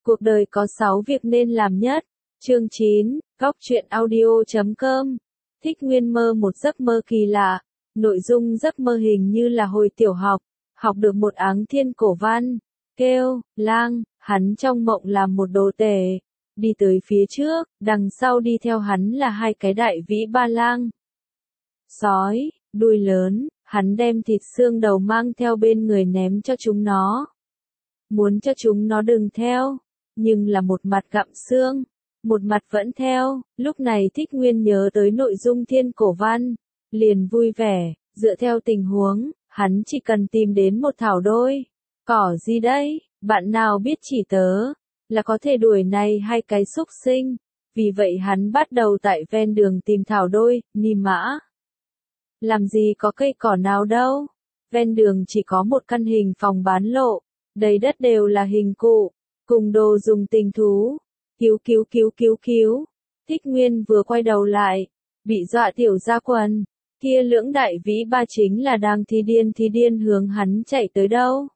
Cuộc đời có 6 việc nên làm nhất. Chương 9, Góc truyện audio.com. Thích Nguyên mơ một giấc mơ kỳ lạ. Nội dung giấc mơ hình như là hồi tiểu học được một áng thiên cổ văn. Kêu, lang, hắn trong mộng làm một đồ tể. Đi tới phía trước, đằng sau đi theo hắn là hai cái đại vĩ ba lang. Sói, đuôi lớn, hắn đem thịt xương đầu mang theo bên người ném cho chúng nó. Muốn cho chúng nó đừng theo, nhưng là một mặt gặm xương, một mặt vẫn theo. Lúc này Thích Nguyên nhớ tới nội dung thiên cổ văn, liền vui vẻ, dựa theo tình huống, hắn chỉ cần tìm đến một thảo đôi. Cỏ gì đấy, bạn nào biết chỉ tớ, là có thể đuổi này hai cái xúc sinh. Vì vậy hắn bắt đầu tại ven đường tìm thảo đôi, ni mã. Làm gì có cây cỏ nào đâu, ven đường chỉ có một căn hình phòng bán lộ, đầy đất đều là hình cụ, cùng đồ dùng tình thú. Cứu. Thích Nguyên vừa quay đầu lại, bị dọa tiểu ra quần. Kia lưỡng đại vĩ ba chính là đang thi điên hướng hắn chạy tới đâu.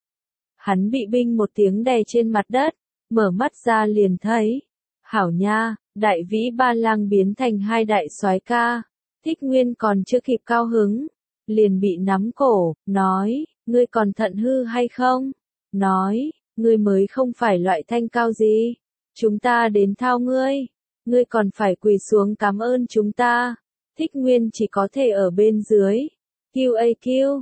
Hắn bị binh một tiếng đè trên mặt đất, mở mắt ra liền thấy. Hảo nha, đại vĩ ba lang biến thành hai đại soái ca. Thích Nguyên còn chưa kịp cao hứng, liền bị nắm cổ, nói, ngươi còn thận hư hay không? Nói, ngươi mới không phải loại thanh cao gì. Chúng ta đến thao ngươi còn phải quỳ xuống cảm ơn chúng ta. Thích Nguyên chỉ có thể ở bên dưới. QAQ,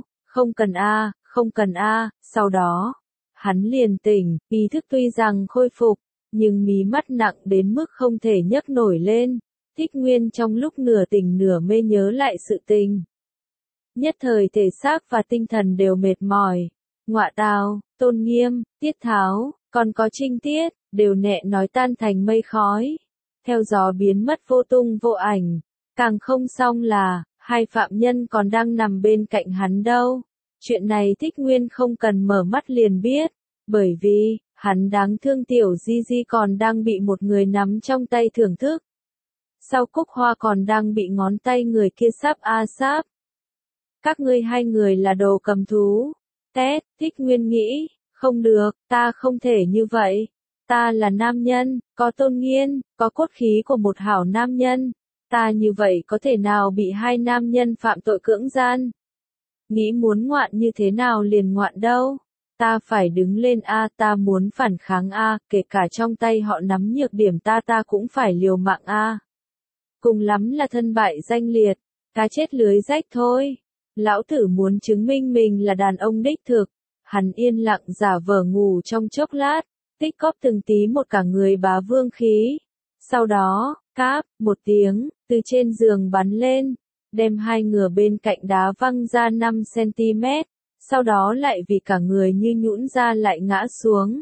không cần a. Sau đó, hắn liền tỉnh, ý thức tuy rằng khôi phục, nhưng mí mắt nặng đến mức không thể nhấc nổi lên. Thích Nguyên trong lúc nửa tỉnh nửa mê nhớ lại sự tình. Nhất thời thể xác và tinh thần đều mệt mỏi. Ngọa tào, Tôn Nghiêm, Tiết Tháo, còn có Trinh Tiết, đều nhẹ nói tan thành mây khói. Theo gió biến mất vô tung vô ảnh. Càng không xong là, hai phạm nhân còn đang nằm bên cạnh hắn đâu. Chuyện này Thích Nguyên không cần mở mắt liền biết. Bởi vì, hắn đáng thương tiểu Di Di còn đang bị một người nắm trong tay thưởng thức. Sau Cúc Hoa còn đang bị ngón tay người kia sáp a sáp. Các ngươi hai người là đồ cầm thú. Tét, Thích Nguyên nghĩ, không được, ta không thể như vậy. Ta là nam nhân, có tôn nghiêm, có cốt khí của một hảo nam nhân. Ta như vậy có thể nào bị hai nam nhân phạm tội cưỡng gian? Nghĩ muốn ngoạn như thế nào liền ngoạn đâu? Ta phải đứng lên a, ta muốn phản kháng a, kể cả trong tay họ nắm nhược điểm ta cũng phải liều mạng a. Cùng lắm là thân bại danh liệt, cá chết lưới rách thôi. Lão tử muốn chứng minh mình là đàn ông đích thực. Hắn yên lặng giả vờ ngủ trong chốc lát, tích cóp từng tí một cả người bá vương khí. Sau đó, cáp, một tiếng, từ trên giường bắn lên, đem hai ngựa bên cạnh đá văng ra 5 cm, sau đó lại vì cả người như nhũn ra lại ngã xuống.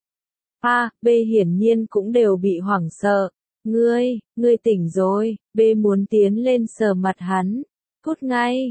A, B hiển nhiên cũng đều bị hoảng sợ. Ngươi tỉnh rồi. B muốn tiến lên sờ mặt hắn. Cút ngay.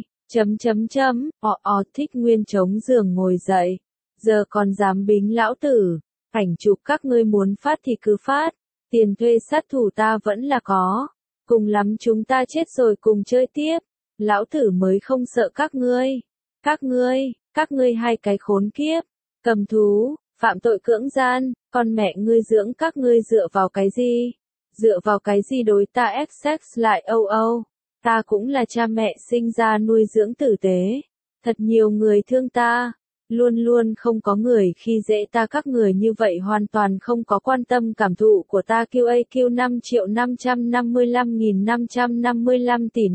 Thích Nguyên chống giường ngồi dậy. Giờ còn dám bính lão tử. Ảnh chụp các ngươi muốn phát thì cứ phát. Tiền thuê sát thủ ta vẫn là có. Cùng lắm chúng ta chết rồi cùng chơi tiếp. Lão tử mới không sợ các ngươi. Các ngươi hai cái khốn kiếp. Cầm thú, phạm tội cưỡng gian, con mẹ ngươi dưỡng các ngươi dựa vào cái gì? Dựa vào cái gì đối ta XX lại âu? Ta cũng là cha mẹ sinh ra nuôi dưỡng tử tế. Thật nhiều người thương ta. Luôn không có người khi dễ ta, các người như vậy hoàn toàn không có quan tâm cảm thụ của ta. QAQ 5.555.555 tỷ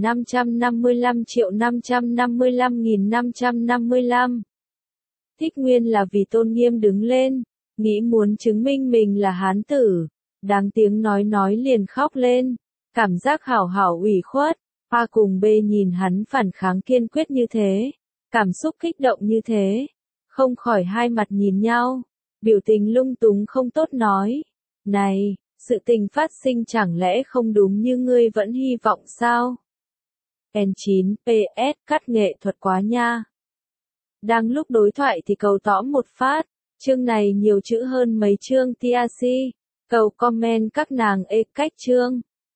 555.555.555. Thích Nguyên là vì tôn nghiêm đứng lên, nghĩ muốn chứng minh mình là hán tử. Đáng tiếng nói liền khóc lên, cảm giác hảo ủy khuất. A cùng B nhìn hắn phản kháng kiên quyết như thế, cảm xúc kích động như thế, không khỏi hai mặt nhìn nhau, biểu tình lung túng không tốt nói. Này, sự tình phát sinh chẳng lẽ không đúng như ngươi vẫn hy vọng sao? N9 PS cắt nghệ thuật quá nha. Đang lúc đối thoại thì cầu tõm một phát, chương này nhiều chữ hơn mấy chương TRC, cầu comment các nàng cách chương.